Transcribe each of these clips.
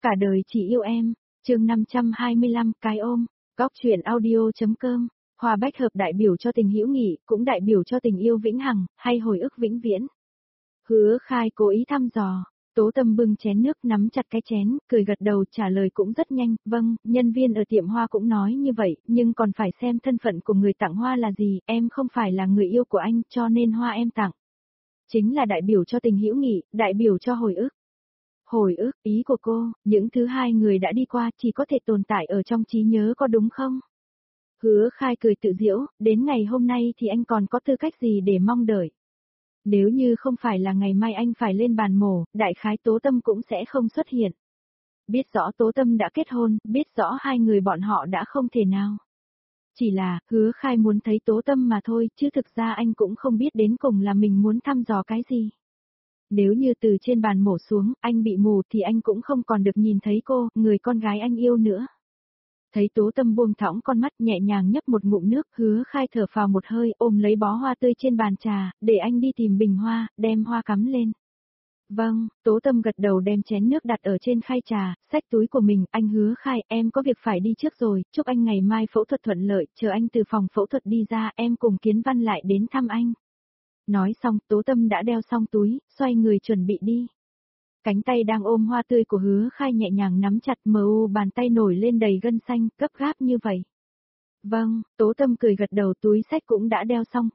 Cả đời chỉ yêu em, chương 525, cái ôm, góc truyện audio.com, hoa bách hợp đại biểu cho tình hữu nghị, cũng đại biểu cho tình yêu vĩnh hằng, hay hồi ức vĩnh viễn. Hứa Khai cố ý thăm dò, Tố Tâm bưng chén nước nắm chặt cái chén, cười gật đầu trả lời cũng rất nhanh, vâng, nhân viên ở tiệm hoa cũng nói như vậy, nhưng còn phải xem thân phận của người tặng hoa là gì, em không phải là người yêu của anh, cho nên hoa em tặng. Chính là đại biểu cho tình hữu nghị, đại biểu cho hồi ức. Hồi ức, ý của cô, những thứ hai người đã đi qua chỉ có thể tồn tại ở trong trí nhớ có đúng không? Hứa Khai cười tự giễu, đến ngày hôm nay thì anh còn có tư cách gì để mong đợi? Nếu như không phải là ngày mai anh phải lên bàn mổ, đại khái Tố Tâm cũng sẽ không xuất hiện. Biết rõ Tố Tâm đã kết hôn, biết rõ hai người bọn họ đã không thể nào. Chỉ là, Hứa Khai muốn thấy Tố Tâm mà thôi, chứ thực ra anh cũng không biết đến cùng là mình muốn thăm dò cái gì. Nếu như từ trên bàn mổ xuống, anh bị mù thì anh cũng không còn được nhìn thấy cô, người con gái anh yêu nữa. Thấy Tố Tâm buông thõng con mắt nhẹ nhàng nhấp một ngụm nước, Hứa Khai thở phào một hơi, ôm lấy bó hoa tươi trên bàn trà, để anh đi tìm bình hoa, đem hoa cắm lên. Vâng, Tố Tâm gật đầu đem chén nước đặt ở trên khay trà, xách túi của mình, anh Hứa Khai, em có việc phải đi trước rồi, chúc anh ngày mai phẫu thuật thuận lợi, chờ anh từ phòng phẫu thuật đi ra, em cùng Kiến Văn lại đến thăm anh. Nói xong, Tố Tâm đã đeo xong túi, xoay người chuẩn bị đi. Cánh tay đang ôm hoa tươi của Hứa Khai nhẹ nhàng nắm chặt bàn tay nổi lên đầy gân xanh, gấp gáp như vậy. Vâng, Tố Tâm cười gật đầu, túi xách cũng đã đeo xong,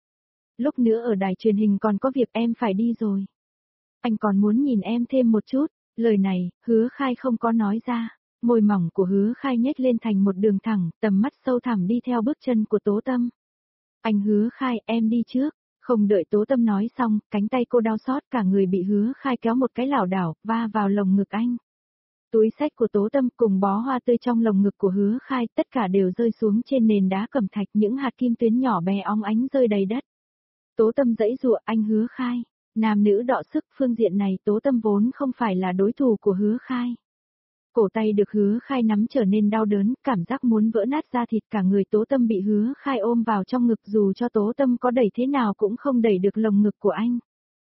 lúc nữa ở đài truyền hình còn có việc em phải đi rồi. Anh còn muốn nhìn em thêm một chút, lời này, Hứa Khai không có nói ra. Môi mỏng của Hứa Khai nhếch lên thành một đường thẳng, tầm mắt sâu thẳm đi theo bước chân của Tố Tâm. Anh Hứa Khai, em đi trước. Không đợi Tố Tâm nói xong, cánh tay cô đau xót, cả người bị Hứa Khai kéo một cái lảo đảo, va vào lồng ngực anh. Túi xách của Tố Tâm cùng bó hoa tươi trong lồng ngực của Hứa Khai, tất cả đều rơi xuống trên nền đá cẩm thạch, những hạt kim tuyến nhỏ bé óng ánh rơi đầy đất. Tố Tâm giãy giụa, anh Hứa Khai. Nam nữ đọ sức, phương diện này Tố Tâm vốn không phải là đối thủ của Hứa Khai. Cổ tay được Hứa Khai nắm trở nên đau đớn, cảm giác muốn vỡ nát da thịt, cả người Tố Tâm bị Hứa Khai ôm vào trong ngực, dù cho Tố Tâm có đẩy thế nào cũng không đẩy được lồng ngực của anh.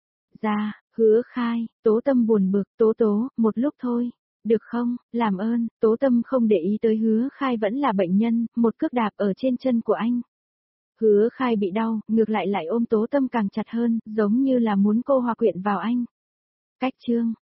Hứa Khai, Tố Tâm buồn bực, Tố, một lúc thôi, được không, làm ơn, Tố Tâm không để ý tới Hứa Khai vẫn là bệnh nhân, một cước đạp ở trên chân của anh. Hứa Khai bị đau, ngược lại ôm Tố Tâm càng chặt hơn, giống như là muốn cô hòa quyện vào anh. Cách chương